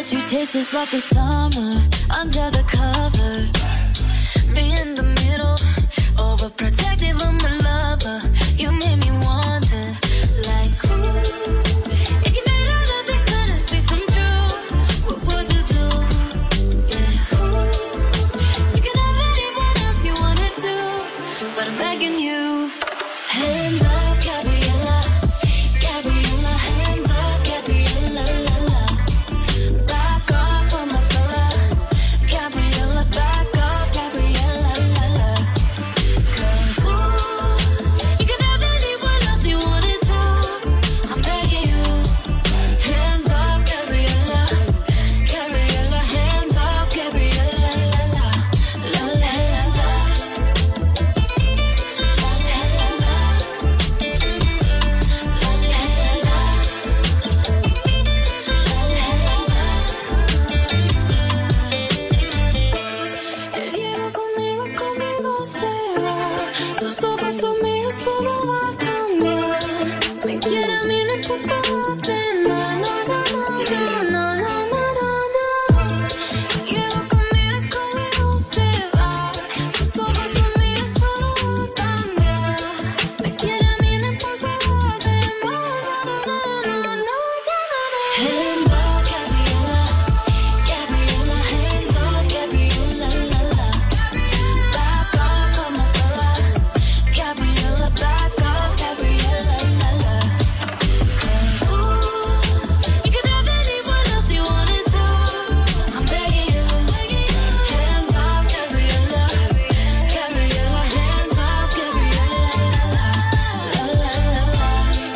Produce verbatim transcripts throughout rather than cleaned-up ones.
You taste just like the summer under the cover. Me in the middle, overprotective of my lover. You made me wonder, like, ooh, if you made all of these fantasies come true, what would you do? Yeah, ooh, you can have anyone else you wanna do, but I'm begging you. Hands up, Gabriella, Gabriella, hands up, Gabriella, la la. Back off from my fella, Gabriella, back off, Gabriella, la la. 'Cause ooh, you can have anyone else you wanted to. I'm begging you. Hands off, Gabriella, Gabriella, hands off, Gabriella, la la, la la, hands up, hands up, la la, hands up, El Diego conmigo, conmigo se va. Sus ojos son míos, solo va a cambiar. Me quiere a mí, no importa los demás. No, no, no, no, no, no, no, no. El Diego conmigo, conmigo se va. Sus ojos son míos, solo va a cambiar. Me quiere a mí, no importa los demás. No, no, no, no, no, no, no. Hands up, Gabriella, Gabriella, hands up, Gabriella, la la. Back off from my fella, Gabriella, back off, Gabriella, la la. 'Cause ooh, you can have anyone else you wanted to. I'm begging you. Hands off, Gabriella, Gabriella, hands off, Gabriella, la la, la la, la la.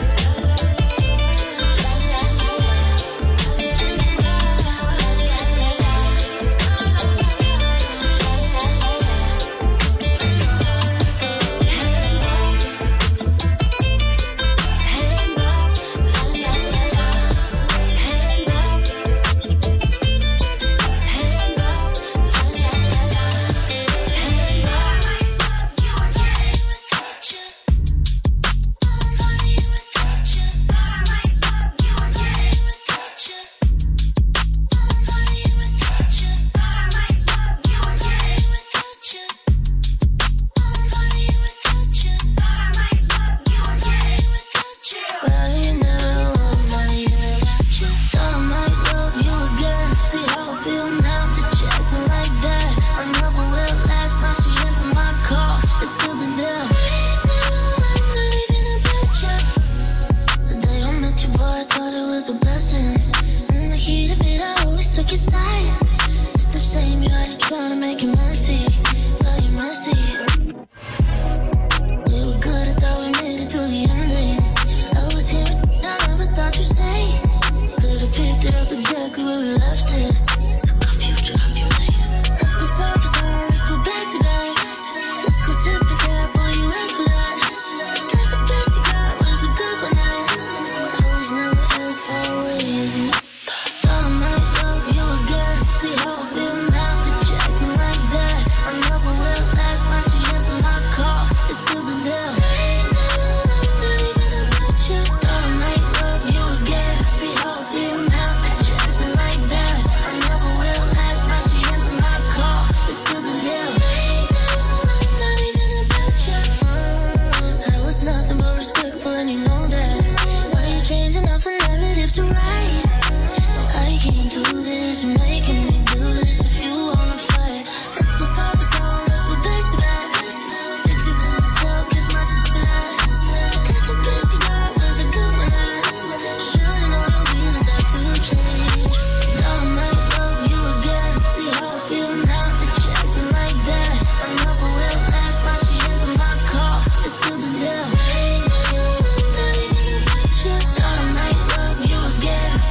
Right now, I'm not even at you. Thought I might love you again. See how I feel now that you're acting like that. I never will last. Now she answered my call. It's still the deal. Right now, I'm not even about you. The day I met you, boy, I thought it was a blessing. In the heat of it, I always took your side. It's the shame you had to try to make it messy. Well, you're messy. We were good, I thought we made it through the ending. I was here, but I never thought you'd say. Could've picked it up exactly where we left it. Took our future, I'll be late. Let's go side for side, let's go back to back. Let's go tip for tap, boy, you asked for that. Guess the best you got was a good one night. I was never as far away as you. Thought I might love you again. See how I feel now that you're acting like that. I never will last. Now she answered my call. It's still the deal. Right now, I'm not even about you. Thought I might love you again. See how I feel now that you're acting like that. I never will last. Now she answered my call. It's still the deal. Right now, I'm not even about you. I was nothing but respectful, and you know that. Why you changing up the narrative to right? No, I can't do this. You're making me do this. If you wanna fight, let's go side by side. Let's go back to back. Fix it with myself, kiss my black. Guess the best you got was a good one night. Should've known you'd be the type to change. Now I might love you again. See how I feel now that you're acting like that. I never will last. Now she answered my call. It's still the deal. Right now, I'm not even about you. Thought I might love you again.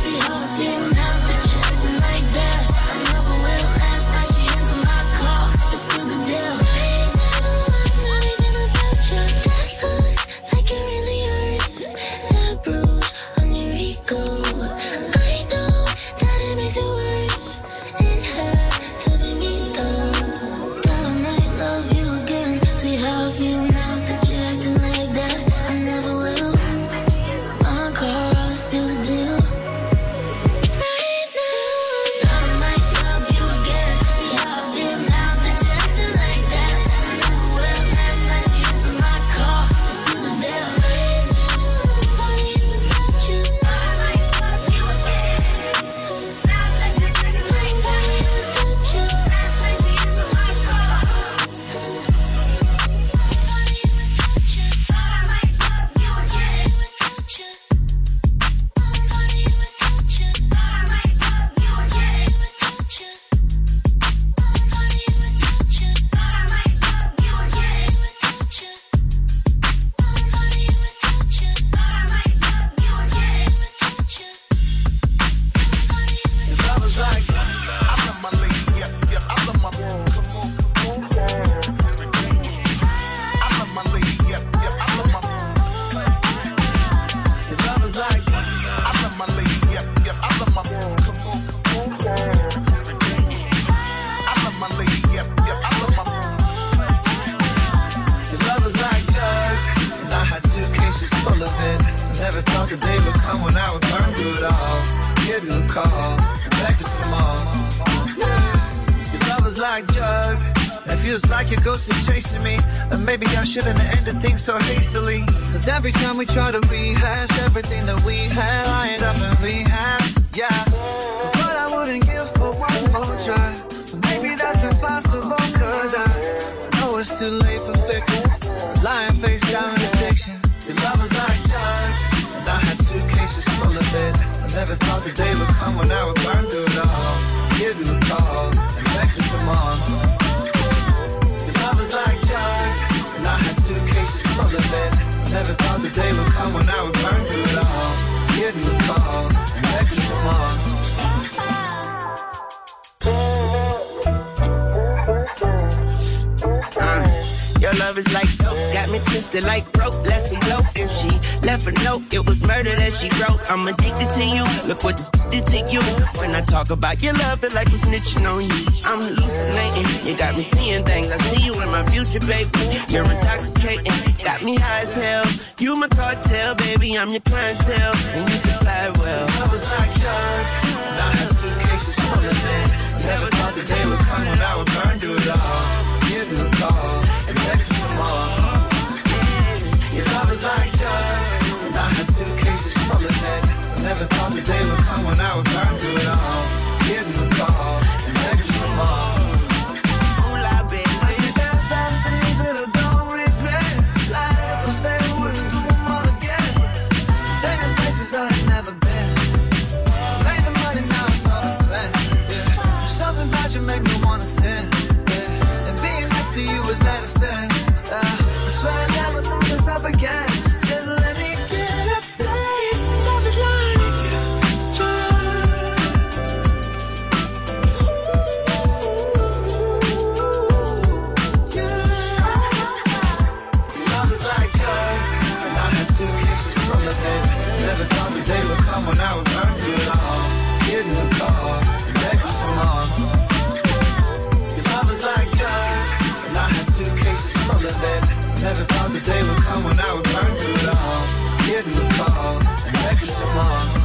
Feels like your ghost is chasing me, and maybe I shouldn't have ended things so hastily. Cause every time we try to rehash everything that we had, I end up in rehab, yeah. But I wouldn't give for one more try. But maybe that's impossible, cause I, I know it's too late for fiction. Lying face down in addiction. Your love was like drugs, and I had suitcases full of it. I never thought the day would come when I would burn through it all. Give you a call and beg for some more. Your love was like drugs, and I had suitcases full of it. I never thought the day would come when I would burn through it all. Give you a call and beg for some more. Your love is like dope, got me twisted like rope, let's elope. If she left a note, it was murder that she wrote. I'm addicted to you, look what this did to you. When I talk about your love, it like I'm snitching on you. I'm hallucinating, you got me seeing things. I see you in my future, baby. You're intoxicating, got me high as hell. You my cartel, baby, I'm your clientele, and you supply well. Your love is like drugs, and I had suitcases full of it. Never thought the day would come when I would burn through it all. Give you a call and beg for some more. Your love is like drugs, and I had suitcases full of it. Never thought the day would come when I would burn through it all. Give you a call and beg for some more. Hola, baby. I take back bad things that I don't regret. Like if I say I wouldn't do them all again. Take me places I ain't never been. Made the money, now it's all been spent. Yeah. Something about you make me wanna sin. To you was medicine. Uh, I swear I never thought this up again. Just let me get a taste. Love is like yeah. Love is like drugs, and I had suitcases full of it. Never thought the day would come when I would burn through it all. Give you a call and beg for some more. Your love is like drugs, and I had suitcases full of it. Never thought the day would come when I would burn through it all. Give you a call and beg for some more.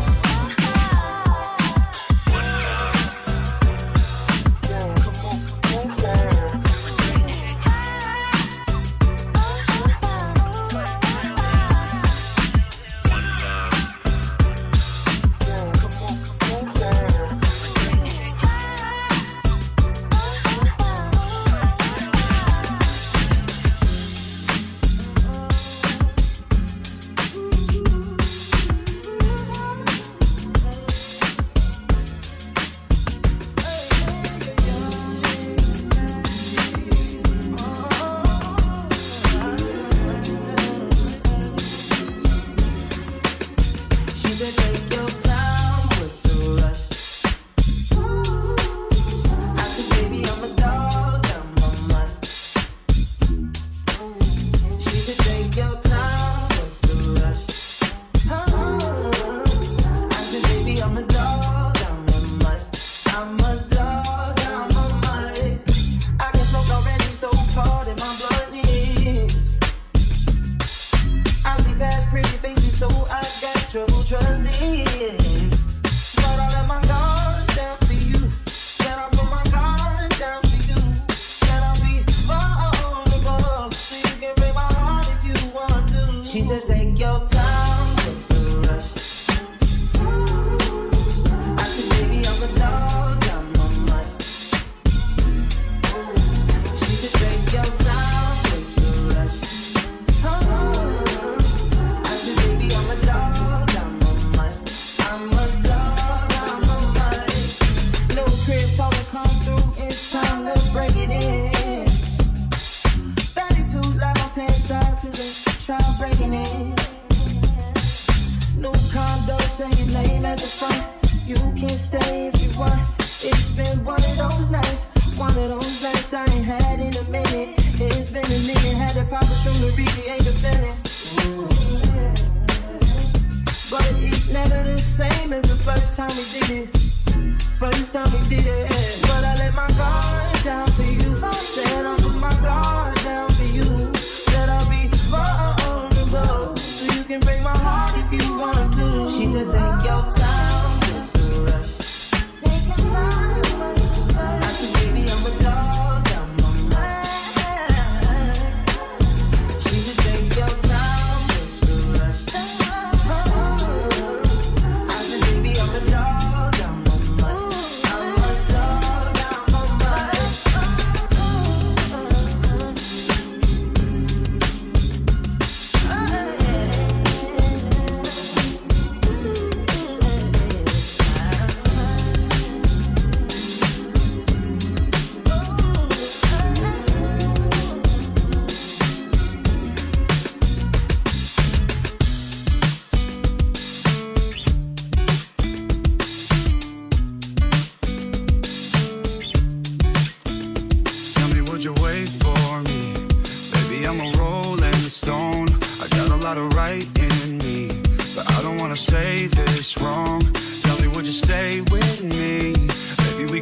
Take your time, I said, baby, I'm a dog, I'm a man.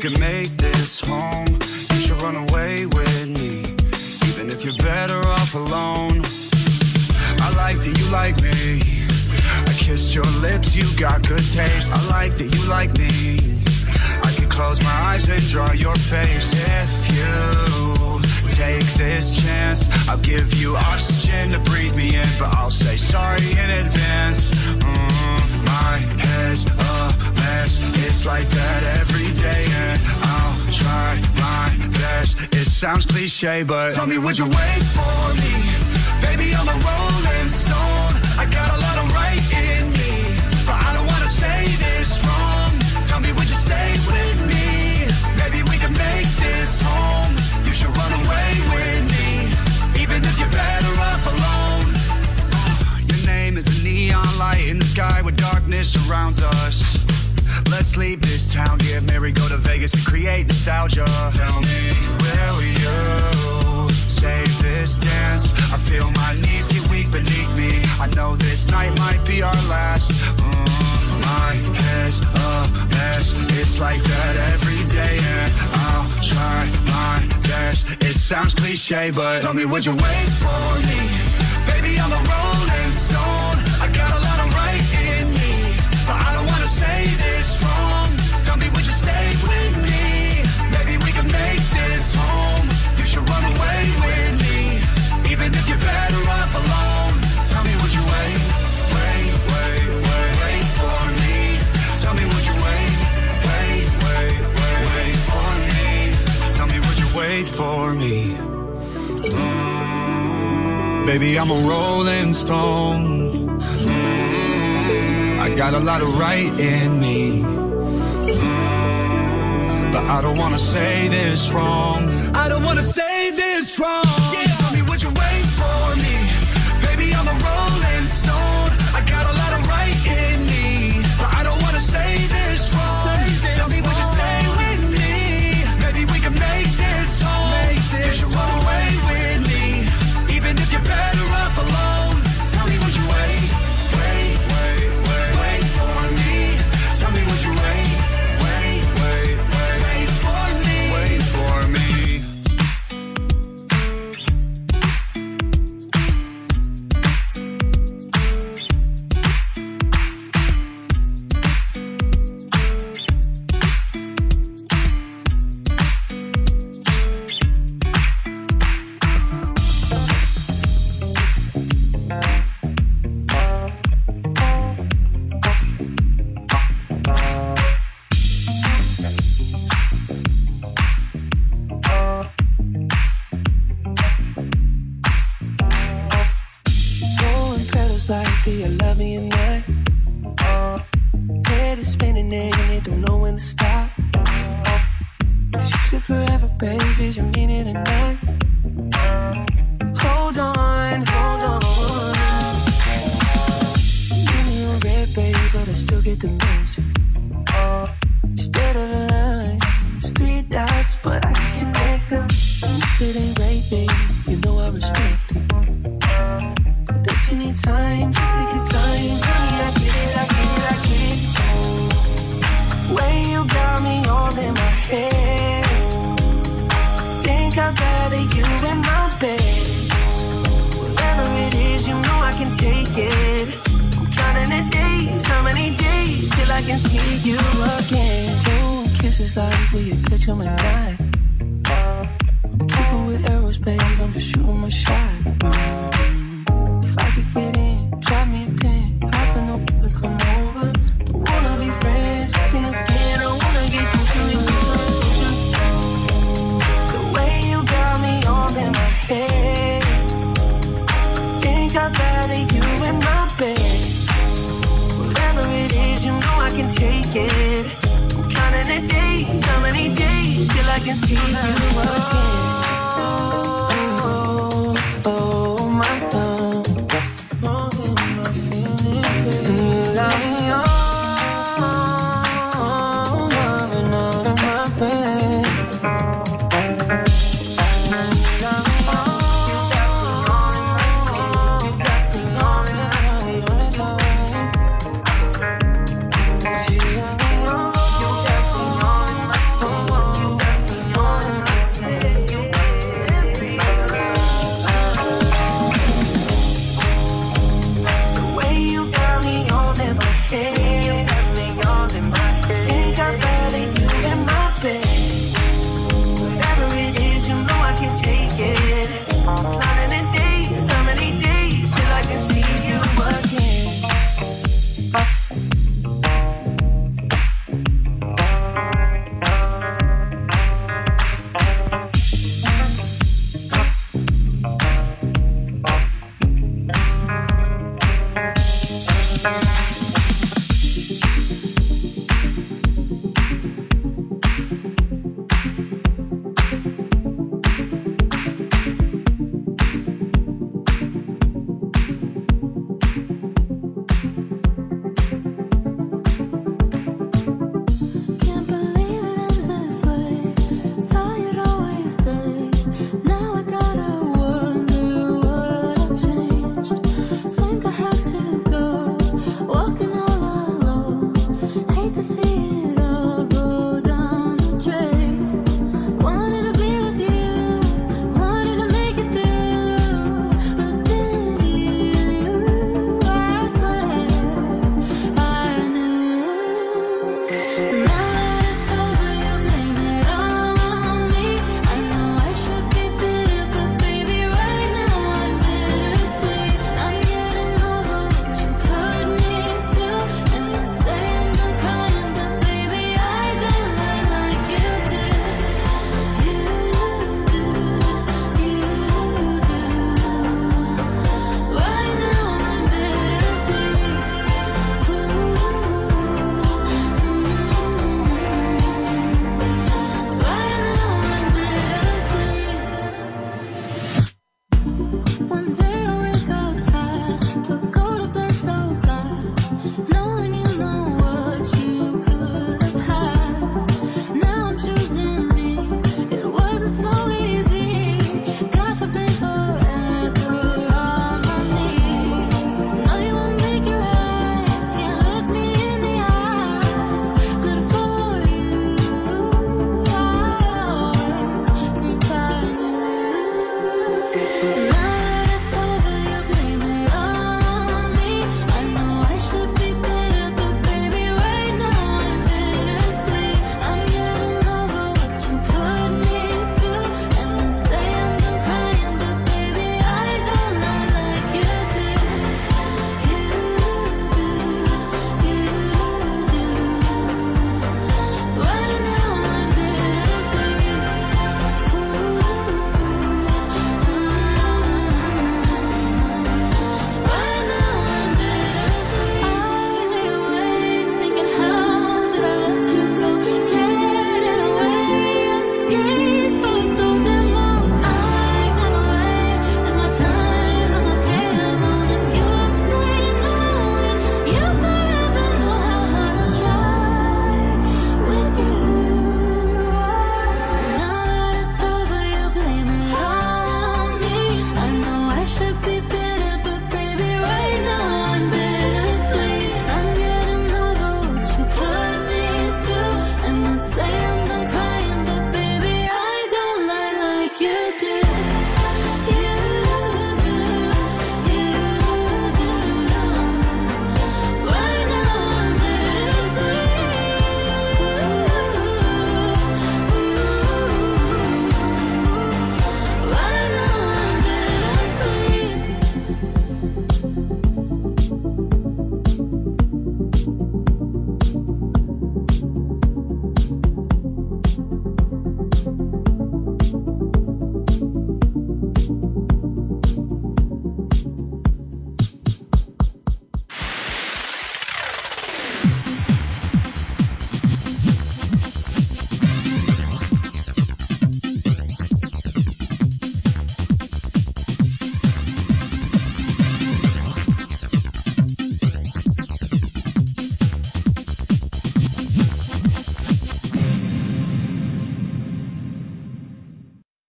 can make this home, you should run away with me, even if you're better off alone. I like that you like me, I kissed your lips, you got good taste. I like that you like me, I can close my eyes and draw your face. If you take this chance, I'll give you oxygen to breathe me in, but I'll say sorry in advance. mm, My head's a mess, it's like that every day, and I'll try my best. It sounds cliche, but tell me, would you wait for me? Baby, I'm a rolling stone, I got a lot of right in me, but I don't wanna say this wrong. Tell me, would you stay with me? Maybe we can make this home. You should run away with me, even if you're better off alone. Your name is a neon light in the sky where darkness surrounds us. Let's leave this town, get married, go to Vegas and create nostalgia. Tell me, will you save this dance? I feel my knees get weak beneath me, I know this night might be our last. mm, My head's a mess, it's like that every day, and I'll try my best. It sounds cliche, but tell me, would you wait for me? Baby, I'm a rolling stone, I got a lot of right in me, but I don't wanna say this wrong. Tell me, would you stay with me? Maybe we can make this home. You should run away with me, even if you're better off alone. Tell me, would you wait, wait, wait, wait, wait for me? Tell me, would you wait, wait, wait, wait, wait for me? Tell me, would you wait for me? Mm, baby, I'm a rolling stone, mm, I got a lot of right in me, mm, but I don't wanna say this wrong. I don't wanna say this wrong. Yeah. Tell me, would you wait for me? Baby, I'm a rolling stone, I got a lot of right in me, but I don't wanna say this wrong. Say this Tell me, wrong. Would you stay with me? Maybe we can make this home. Make this you should run away with me, even if you're better off alone. Tell me, would you wait, wait, wait, wait, wait for me? Tell me, would you wait, wait, wait, wait, wait for me? Wait for me. Do you love me or not? Head is spinning and it don't know when to stop. She said forever, baby, you mean it or not? Hold on, hold on. Give me a red, baby, but I still get the message. Instead of a line, it's three dots, but I can connect them. If it ain't right, baby, you know I respect it. If you need time, just take your time. Baby, I get it, I get it, I get it. Way you got me all in my head. Think I'd rather you in my bed. Whatever it is, you know I can take it. I'm counting the days, how many days till I can see you again. Ooh, kisses like will you catch on my night? I'm keeping with arrows, babe, I'm just shooting my shot. If I could get in, drop me a pin. Hopping up and come over. Don't wanna be friends, skin to skin. I wanna get closer and closer. The way you got me all in my head. Think I'd rather you in my bed. Whatever it is, you know I can take it. I'm counting the days, how many days till I can see you again. Oh, oh my God. Oh,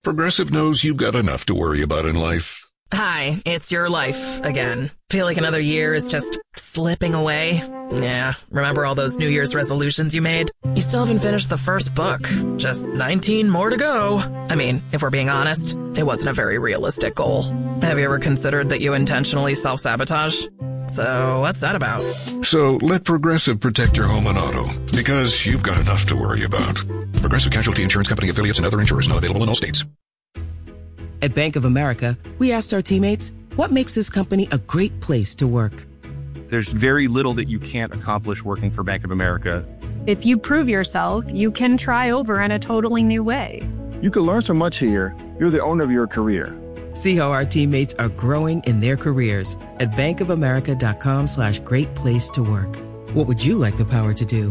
Progressive knows you've got enough to worry about in life. Hi, it's your life again. Feel like another year is just slipping away? Yeah, remember all those New Year's resolutions you made? You still haven't finished the first book. Just nineteen more to go. I mean, if we're being honest, it wasn't a very realistic goal. Have you ever considered that you intentionally self-sabotage? So what's that about? So let Progressive protect your home and auto, because you've got enough to worry about. Progressive Casualty Insurance Company affiliates and other insurers not available in all states. At Bank of America, we asked our teammates, what makes this company a great place to work? There's very little that you can't accomplish working for Bank of America. If you prove yourself, you can try over in a totally new way. You can learn so much here. You're the owner of your career. See how our teammates are growing in their careers at bankofamerica.com slash great place to work. What would you like the power to do?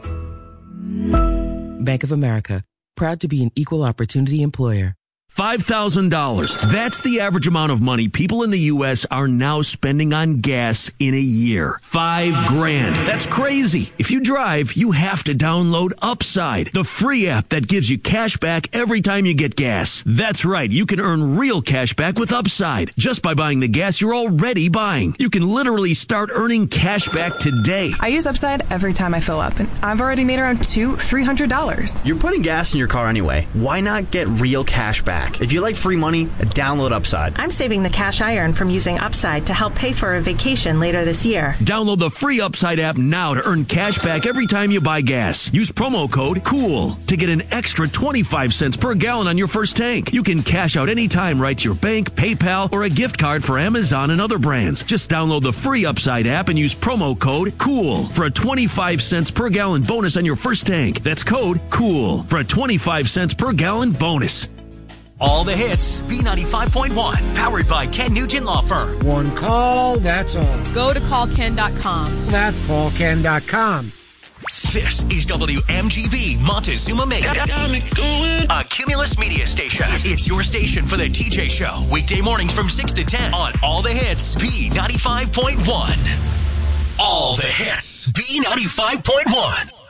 Bank of America, proud to be an equal opportunity employer. five thousand dollars. That's the average amount of money people in the U S are now spending on gas in a year. Five grand. That's crazy. If you drive, you have to download Upside, the free app that gives you cash back every time you get gas. That's right. You can earn real cash back with Upside just by buying the gas you're already buying. You can literally start earning cash back today. I use Upside every time I fill up, and I've already made around two, three hundred dollars. You're putting gas in your car anyway. Why not get real cash back? If you like free money, download Upside. I'm saving the cash I earn from using Upside to help pay for a vacation later this year. Download the free Upside app now to earn cash back every time you buy gas. Use promo code COOL to get an extra twenty-five cents per gallon on your first tank. You can cash out anytime right to your bank, PayPal, or a gift card for Amazon and other brands. Just download the free Upside app and use promo code COOL for a twenty-five cents per gallon bonus on your first tank. That's code COOL for a twenty-five cents per gallon bonus. All the hits, B ninety-five point one, powered by Ken Nugent Law Firm. One call, that's all. Go to call ken dot com. That's call ken dot com. This is W M G B Montezuma Mega, a Cumulus media station. It's your station for the T J Show. Weekday mornings from six to ten on All the Hits, B ninety-five point one. All the Hits, B ninety-five point one.